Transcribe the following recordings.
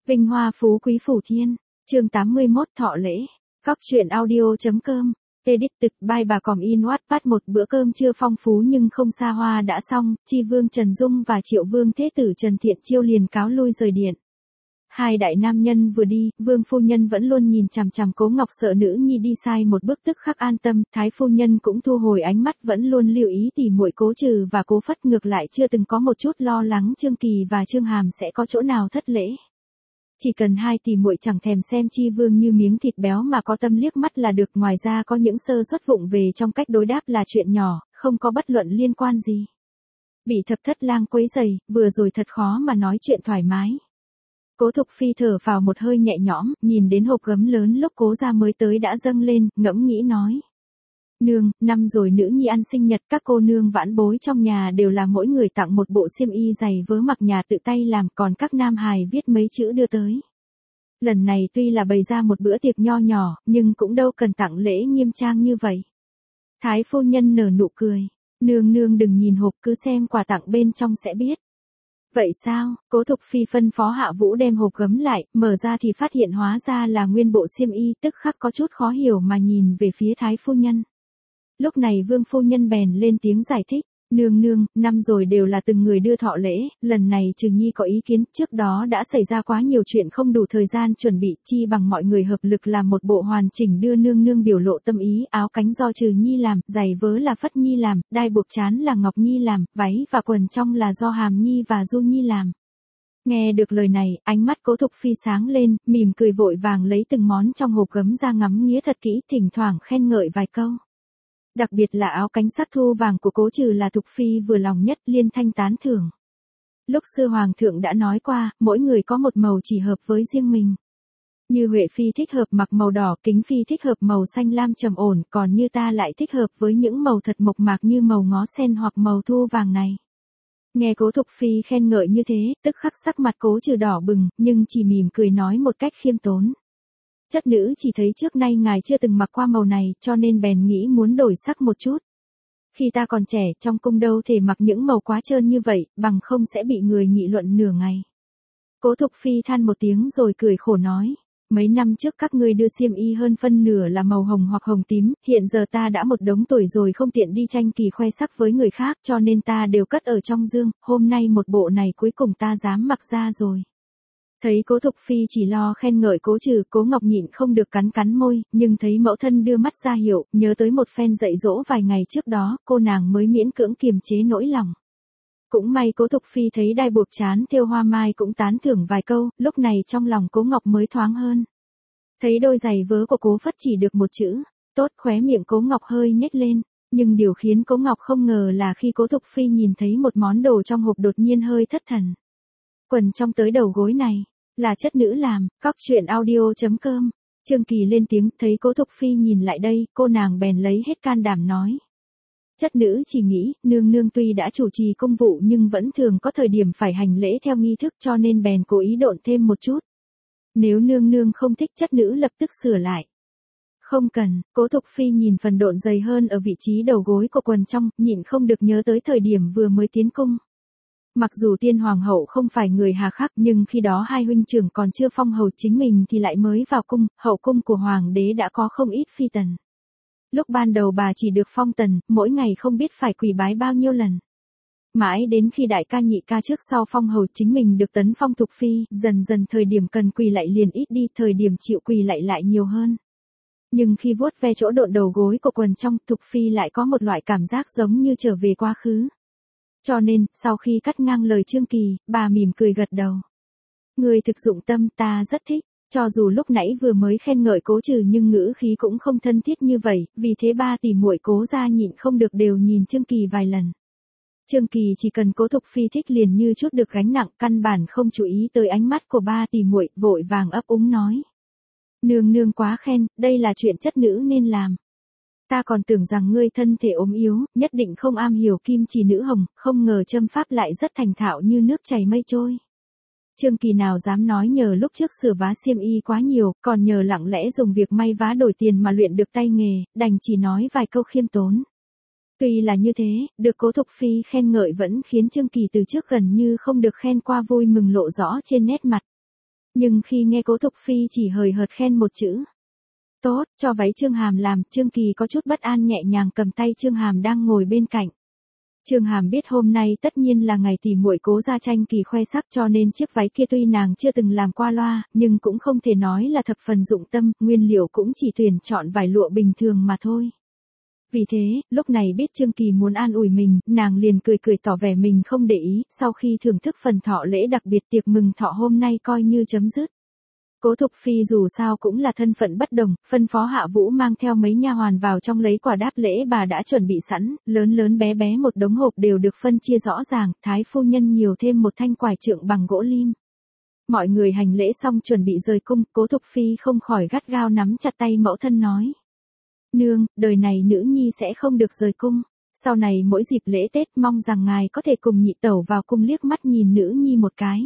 Vinh hoa phú quý phủ thiên, chương 81 thọ lễ, Cóc truyện audio.com, edit tịch by bà còm in Wattpad. Một bữa cơm trưa phong phú nhưng không xa hoa đã xong, Chi Vương Trần Dung và Triệu Vương Thế Tử Trần Thiện Chiêu liền cáo lui rời điện. Hai đại nam nhân vừa đi, Vương phu nhân vẫn luôn nhìn chằm chằm Cố Ngọc, sợ nữ nhi đi sai một bước tức khắc an tâm. Thái phu nhân cũng thu hồi ánh mắt, vẫn luôn lưu ý tỉ muội Cố Trừ và Cố Phất, ngược lại chưa từng có một chút lo lắng Trương Kỳ và Trương Hàm sẽ có chỗ nào thất lễ. Chỉ cần hai tỷ muội chẳng thèm xem Chi Vương như miếng thịt béo mà có tâm liếc mắt là được, ngoài ra có những sơ suất vụng về trong cách đối đáp là chuyện nhỏ, không có bất luận liên quan gì. Bị Thập Thất Lang quấy rầy, vừa rồi thật khó mà nói chuyện thoải mái. Cố Thục Phi thở vào một hơi nhẹ nhõm, nhìn đến hộp gấm lớn lúc Cố gia mới tới đã dâng lên, ngẫm nghĩ nói. Nương, năm rồi nữ nhi ăn sinh nhật, các cô nương vãn bối trong nhà đều là mỗi người tặng một bộ xiêm y giày vớ mặc nhà tự tay làm, còn các nam hài viết mấy chữ đưa tới. Lần này tuy là bày ra một bữa tiệc nho nhỏ, nhưng cũng đâu cần tặng lễ nghiêm trang như vậy. Thái phu nhân nở nụ cười. Nương nương đừng nhìn hộp, cứ xem quà tặng bên trong sẽ biết. Vậy sao? Cố Thục Phi phân phó Hạ Vũ đem hộp gấm lại, mở ra thì phát hiện hóa ra là nguyên bộ xiêm y, tức khắc có chút khó hiểu mà nhìn về phía Thái phu nhân. Lúc này Vương phu nhân bèn lên tiếng giải thích. Nương nương, năm rồi đều là từng người đưa thọ lễ, lần này Trừ Nhi có ý kiến, trước đó đã xảy ra quá nhiều chuyện không đủ thời gian chuẩn bị, chi bằng mọi người hợp lực làm một bộ hoàn chỉnh đưa nương nương biểu lộ tâm ý. Áo cánh do Trừ Nhi làm, giày vớ là Phất Nhi làm, đai buộc trán là Ngọc Nhi làm, váy và quần trong là do Hàm Nhi và Du Nhi làm. Nghe được lời này, ánh mắt Cố Thục Phi sáng lên, mỉm cười vội vàng lấy từng món trong hộp gấm ra ngắm nghía thật kỹ, thỉnh thoảng khen ngợi vài câu. Đặc biệt là áo cánh sắc thu vàng của Cố Trừ là Thục Phi vừa lòng nhất, liên thanh tán thưởng. Lúc xưa Hoàng thượng đã nói qua, mỗi người có một màu chỉ hợp với riêng mình. Như Huệ Phi thích hợp mặc màu đỏ, Kính Phi thích hợp màu xanh lam trầm ổn, còn như ta lại thích hợp với những màu thật mộc mạc như màu ngó sen hoặc màu thu vàng này. Nghe Cố Thục Phi khen ngợi như thế, tức khắc sắc mặt Cố Trừ đỏ bừng, nhưng chỉ mỉm cười nói một cách khiêm tốn. Chất nữ chỉ thấy trước nay ngài chưa từng mặc qua màu này, cho nên bèn nghĩ muốn đổi sắc một chút. Khi ta còn trẻ, trong cung đâu thể mặc những màu quá trơn như vậy, bằng không sẽ bị người nghị luận nửa ngày. Cố Thục Phi than một tiếng rồi cười khổ nói. Mấy năm trước các ngươi đưa xiêm y hơn phân nửa là màu hồng hoặc hồng tím, hiện giờ ta đã một đống tuổi rồi không tiện đi tranh kỳ khoe sắc với người khác, cho nên ta đều cất ở trong dương, hôm nay một bộ này cuối cùng ta dám mặc ra rồi. Thấy Cố Thục Phi chỉ lo khen ngợi Cố Trừ, Cố Ngọc nhịn không được cắn môi, nhưng thấy mẫu thân đưa mắt ra hiệu, nhớ tới một phen dạy dỗ vài ngày trước đó, cô nàng mới miễn cưỡng kiềm chế nỗi lòng. Cũng may Cố Thục Phi thấy đai buộc trán thêu hoa mai cũng tán thưởng vài câu, lúc này trong lòng Cố Ngọc mới thoáng hơn. Thấy đôi giày vớ của Cố Phất chỉ được một chữ, tốt, khóe miệng Cố Ngọc hơi nhếch lên, nhưng điều khiến Cố Ngọc không ngờ là khi Cố Thục Phi nhìn thấy một món đồ trong hộp đột nhiên hơi thất thần. Quần trong tới đầu gối này, là chất nữ làm. Cóc truyện audio.com, Trương Kỳ lên tiếng, thấy Cố Thục Phi nhìn lại đây, cô nàng bèn lấy hết can đảm nói. Chất nữ chỉ nghĩ, nương nương tuy đã chủ trì công vụ nhưng vẫn thường có thời điểm phải hành lễ theo nghi thức, cho nên bèn cố ý độn thêm một chút. Nếu nương nương không thích, chất nữ lập tức sửa lại. Không cần. Cố Thục Phi nhìn phần độn dày hơn ở vị trí đầu gối của quần trong, nhịn không được nhớ tới thời điểm vừa mới tiến cung. Mặc dù tiên hoàng hậu không phải người hà khắc, nhưng khi đó hai huynh trưởng còn chưa phong hầu, chính mình thì lại mới vào cung, hậu cung của hoàng đế đã có không ít phi tần. Lúc ban đầu bà chỉ được phong tần, mỗi ngày không biết phải quỳ bái bao nhiêu lần. Mãi đến khi đại ca nhị ca trước sau phong hầu, chính mình được tấn phong Thục Phi, dần dần thời điểm cần quỳ lại liền ít đi, thời điểm chịu quỳ lại nhiều hơn. Nhưng khi vuốt ve chỗ độn đầu gối của quần trong, Thục Phi lại có một loại cảm giác giống như trở về quá khứ. Cho nên, sau khi cắt ngang lời Trương Kỳ, bà mỉm cười gật đầu. Người thực dụng tâm, ta rất thích. Cho dù lúc nãy vừa mới khen ngợi Cố Trừ nhưng ngữ khí cũng không thân thiết như vậy, vì thế ba tỷ muội Cố gia nhịn không được đều nhìn Trương Kỳ vài lần. Trương Kỳ chỉ cần Cố Thục Phi thích liền như chút được gánh nặng, căn bản không chú ý tới ánh mắt của ba tỷ muội, vội vàng ấp úng nói. Nương nương quá khen, đây là chuyện chất nữ nên làm. Ta còn tưởng rằng ngươi thân thể ốm yếu, nhất định không am hiểu kim chỉ nữ hồng, không ngờ châm pháp lại rất thành thạo như nước chảy mây trôi. Trương Kỳ nào dám nói nhờ lúc trước sửa vá xiêm y quá nhiều, còn nhờ lặng lẽ dùng việc may vá đổi tiền mà luyện được tay nghề, đành chỉ nói vài câu khiêm tốn. Tuy là như thế, được Cố Thục Phi khen ngợi vẫn khiến Trương Kỳ từ trước gần như không được khen qua vui mừng lộ rõ trên nét mặt. Nhưng khi nghe Cố Thục Phi chỉ hời hợt khen một chữ tốt, cho váy Chương Hàm làm, Trương Kỳ có chút bất an nhẹ nhàng cầm tay Chương Hàm đang ngồi bên cạnh. Chương Hàm biết hôm nay tất nhiên là ngày tỷ muội Cố gia tranh kỳ khoe sắc, cho nên chiếc váy kia tuy nàng chưa từng làm qua loa, nhưng cũng không thể nói là thập phần dụng tâm, nguyên liệu cũng chỉ tuyển chọn vải lụa bình thường mà thôi. Vì thế, lúc này biết Trương Kỳ muốn an ủi mình, nàng liền cười cười tỏ vẻ mình không để ý, sau khi thưởng thức phần thọ lễ đặc biệt tiệc mừng thọ hôm nay coi như chấm dứt. Cố Thục Phi dù sao cũng là thân phận bất đồng, phân phó Hạ Vũ mang theo mấy nha hoàn vào trong lấy quà đáp lễ bà đã chuẩn bị sẵn, lớn lớn bé bé một đống hộp đều được phân chia rõ ràng, thái phu nhân nhiều thêm một thanh quải trượng bằng gỗ lim. Mọi người hành lễ xong chuẩn bị rời cung, Cố Thục Phi không khỏi gắt gao nắm chặt tay mẫu thân nói. Nương, đời này nữ nhi sẽ không được rời cung, sau này mỗi dịp lễ Tết mong rằng ngài có thể cùng nhị tẩu vào cung liếc mắt nhìn nữ nhi một cái.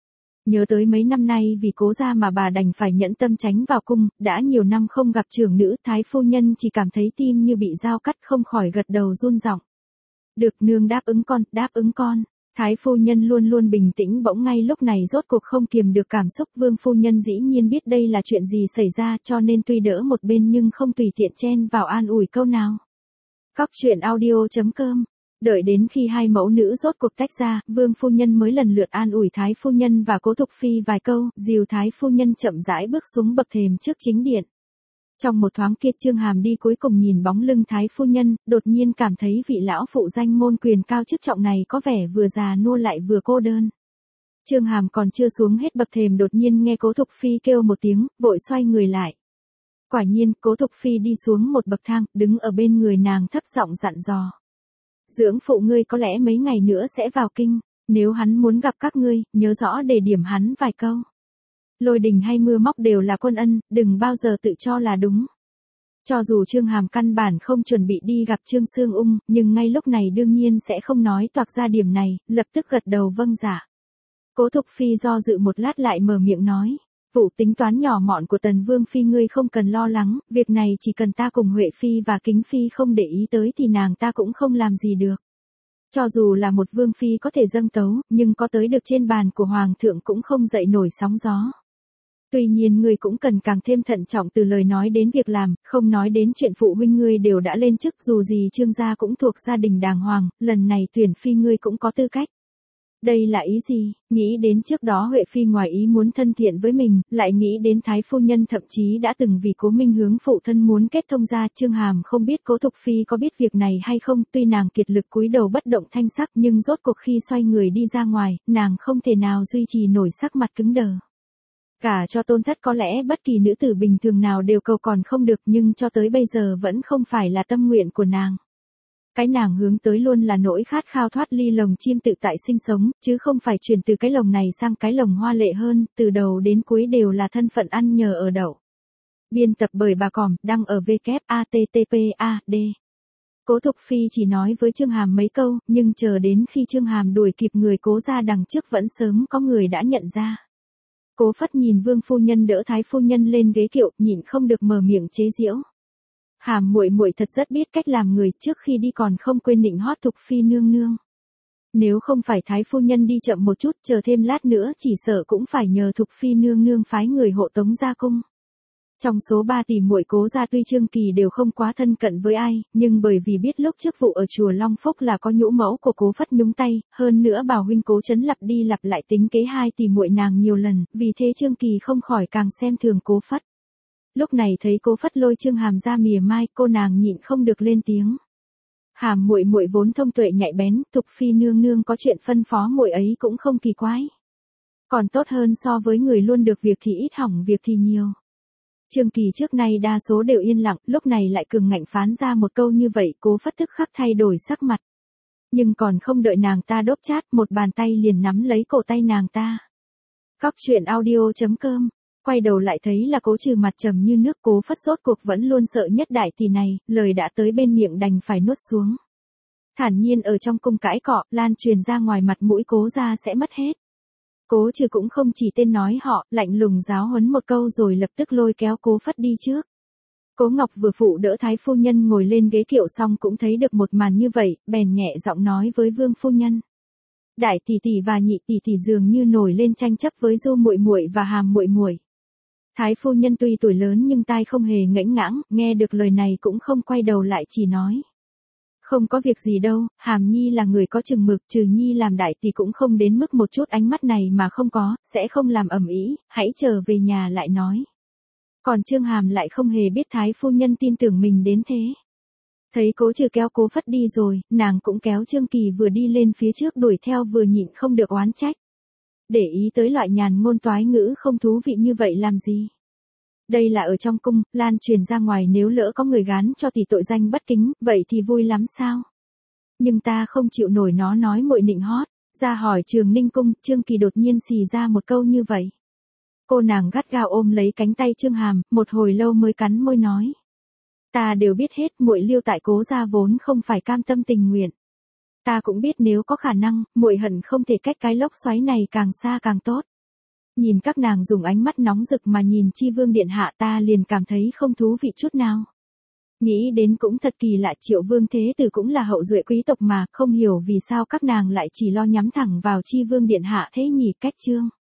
Nhớ tới mấy năm nay vì Cố gia mà bà đành phải nhẫn tâm tránh vào cung, đã nhiều năm không gặp trưởng nữ, thái phu nhân chỉ cảm thấy tim như bị dao cắt không khỏi gật đầu run giọng. Được nương đáp ứng con, đáp ứng con. Thái phu nhân luôn luôn bình tĩnh bỗng ngay lúc này rốt cuộc không kiềm được cảm xúc, Vương phu nhân dĩ nhiên biết đây là chuyện gì xảy ra cho nên tuy đỡ một bên nhưng không tùy tiện chen vào an ủi câu nào. Cóc truyện audio.com. Đợi đến khi hai mẫu nữ rốt cuộc tách ra, Vương phu nhân mới lần lượt an ủi Thái phu nhân và Cố Thục Phi vài câu, dìu Thái phu nhân chậm rãi bước xuống bậc thềm trước chính điện. Trong một thoáng kia Chương Hàm đi cuối cùng nhìn bóng lưng Thái phu nhân, đột nhiên cảm thấy vị lão phụ danh môn quyền cao chức trọng này có vẻ vừa già nua lại vừa cô đơn. Chương Hàm còn chưa xuống hết bậc thềm đột nhiên nghe Cố Thục Phi kêu một tiếng, vội xoay người lại. Quả nhiên, Cố Thục Phi đi xuống một bậc thang, đứng ở bên người nàng thấp giọng dặn dò. Dưỡng phụ ngươi có lẽ mấy ngày nữa sẽ vào kinh, nếu hắn muốn gặp các ngươi, nhớ rõ để điểm hắn vài câu. Lôi đình hay mưa móc đều là quân ân, đừng bao giờ tự cho là đúng. Cho dù Chương Hàm căn bản không chuẩn bị đi gặp Trương Sương Ung, nhưng ngay lúc này đương nhiên sẽ không nói toạc ra điểm này, lập tức gật đầu vâng dạ. Cố Thục Phi do dự một lát lại mở miệng nói. Vụ tính toán nhỏ mọn của Tần Vương Phi ngươi không cần lo lắng, việc này chỉ cần ta cùng Huệ Phi và Kính Phi không để ý tới thì nàng ta cũng không làm gì được. Cho dù là một Vương Phi có thể dâng tấu, nhưng có tới được trên bàn của Hoàng thượng cũng không dậy nổi sóng gió. Tuy nhiên ngươi cũng cần càng thêm thận trọng từ lời nói đến việc làm, không nói đến chuyện phụ huynh ngươi đều đã lên chức, dù gì Trương gia cũng thuộc gia đình đàng hoàng, lần này tuyển phi ngươi cũng có tư cách. Đây là ý gì? Nghĩ đến trước đó Huệ Phi ngoài ý muốn thân thiện với mình, lại nghĩ đến Thái phu nhân thậm chí đã từng vì Cố Minh Hướng phụ thân muốn kết thông gia. Chương Hàm không biết Cố Thục Phi có biết việc này hay không, tuy nàng kiệt lực cúi đầu bất động thanh sắc nhưng rốt cuộc khi xoay người đi ra ngoài, nàng không thể nào duy trì nổi sắc mặt cứng đờ. Cả cho Tôn Thất có lẽ bất kỳ nữ tử bình thường nào đều cầu còn không được nhưng cho tới bây giờ vẫn không phải là tâm nguyện của nàng. Cái nàng hướng tới luôn là nỗi khát khao thoát ly lồng chim tự tại sinh sống, chứ không phải chuyển từ cái lồng này sang cái lồng hoa lệ hơn, từ đầu đến cuối đều là thân phận ăn nhờ ở đậu. Biên tập bởi bà Còm, đăng ở www.http://ad. Cố Thục Phi chỉ nói với Chương Hàm mấy câu, nhưng chờ đến khi Chương Hàm đuổi kịp người Cố ra đằng trước vẫn sớm có người đã nhận ra. Cố Phất nhìn Vương phu nhân đỡ Thái phu nhân lên ghế kiệu, nhịn không được mở miệng chế giễu. Hàm muội muội thật rất biết cách làm người, trước khi đi còn không quên nịnh hót Thục Phi nương nương. Nếu không phải Thái phu nhân đi chậm một chút, chờ thêm lát nữa chỉ sợ cũng phải nhờ Thục Phi nương nương phái người hộ tống ra cung. Trong số 3 tỷ muội Cố gia tuy Trương Kỳ đều không quá thân cận với ai, nhưng bởi vì biết lúc trước vụ ở chùa Long Phúc là có nhũ mẫu của Cố Phất nhúng tay, hơn nữa Bảo huynh Cố Chấn lặp đi lặp lại tính kế 2 tỷ muội nàng nhiều lần, vì thế Trương Kỳ không khỏi càng xem thường Cố Phất. Lúc này thấy Cố Phất lôi Chương Hàm ra mỉa mai, cô nàng nhịn không được lên tiếng. Hàm muội muội vốn thông tuệ nhạy bén, Thục Phi nương nương có chuyện phân phó muội ấy cũng không kỳ quái. Còn tốt hơn so với người luôn được việc thì ít hỏng việc thì nhiều. Trương Kỳ trước nay đa số đều yên lặng, lúc này lại cường ngạnh phán ra một câu như vậy, Cố Phất tức khắc thay đổi sắc mặt. Nhưng còn không đợi nàng ta đốp chát, một bàn tay liền nắm lấy cổ tay nàng ta. Cóc truyện audio.com. Quay đầu lại thấy là Cố Trừ mặt trầm như nước. Cố Phất rốt cuộc vẫn luôn sợ nhất đại tỷ này, lời đã tới bên miệng đành phải nuốt xuống. Thản nhiên ở trong cung cãi cọ, lan truyền ra ngoài mặt mũi Cố gia sẽ mất hết. Cố Trừ cũng không chỉ tên nói họ, lạnh lùng giáo huấn một câu rồi lập tức lôi kéo Cố Phất đi trước. Cố Ngọc vừa phụ đỡ Thái phu nhân ngồi lên ghế kiệu xong cũng thấy được một màn như vậy, bèn nhẹ giọng nói với Vương phu nhân. Đại tỷ tỷ và nhị tỷ tỷ dường như nổi lên tranh chấp với Du muội muội và Hàm muội muội. Thái phu nhân tuy tuổi lớn nhưng tai không hề ngẫnh ngãng, nghe được lời này cũng không quay đầu lại chỉ nói. Không có việc gì đâu, Hàm Nhi là người có chừng mực, trừ Nhi làm đại tỷ cũng không đến mức một chút ánh mắt này mà không có, sẽ không làm ầm ĩ, hãy trở về nhà lại nói. Còn Trương Hàm lại không hề biết Thái phu nhân tin tưởng mình đến thế. Thấy Cố Trừ kéo Cố Phất đi rồi, nàng cũng kéo Trương Kỳ vừa đi lên phía trước đuổi theo vừa nhịn không được oán trách. Để ý tới loại nhàn ngôn toái ngữ không thú vị như vậy làm gì? Đây là ở trong cung, lan truyền ra ngoài nếu lỡ có người gán cho tỷ tội danh bất kính, vậy thì vui lắm sao? Nhưng ta không chịu nổi nó nói muội nịnh hót, ra hỏi Trường Ninh cung, Trương Kỳ đột nhiên xì ra một câu như vậy. Cô nàng gắt gao ôm lấy cánh tay Trương Hàm, một hồi lâu mới cắn môi nói. Ta đều biết hết, muội lưu tại Cố gia vốn không phải cam tâm tình nguyện. Ta cũng biết nếu có khả năng, muội hận không thể cách cái lốc xoáy này càng xa càng tốt. Nhìn các nàng dùng ánh mắt nóng rực mà nhìn Chi Vương điện hạ ta liền cảm thấy không thú vị chút nào. Nghĩ đến cũng thật kỳ lạ, Triệu Vương Thế Tử cũng là hậu duệ quý tộc mà, không hiểu vì sao các nàng lại chỉ lo nhắm thẳng vào Chi Vương điện hạ thế nhỉ. Cách chương